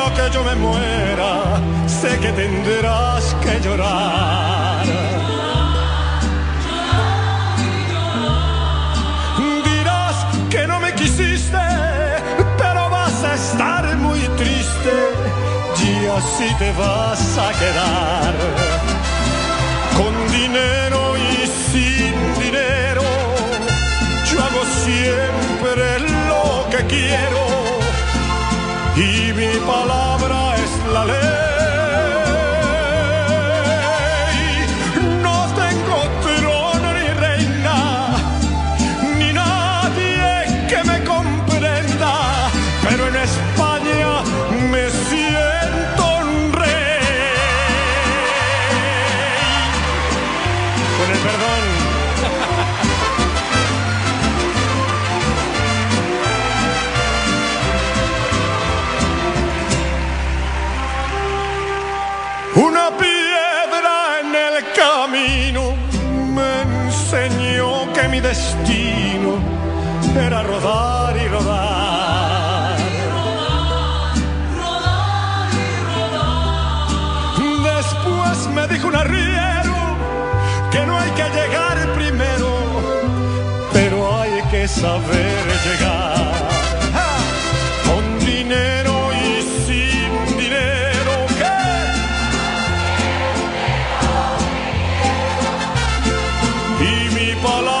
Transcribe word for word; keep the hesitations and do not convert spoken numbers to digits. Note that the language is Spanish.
que yo me muera, sé que tendrás que llorar. Dirás que no me quisiste, pero vas a estar muy triste y así te vas a quedar. Con dinero y sin dinero, yo hago siempre lo que quiero y mi palabra es la ley. No tengo trono ni reina, ni nadie que me comprenda, pero en España me siento un rey. Con el perdón. Una piedra en el camino me enseñó que mi destino era rodar y rodar. Rodar y rodar. Después me dijo un arriero que no hay que llegar primero, pero hay que saber llegar. Con dinero y sin dinero. Palabra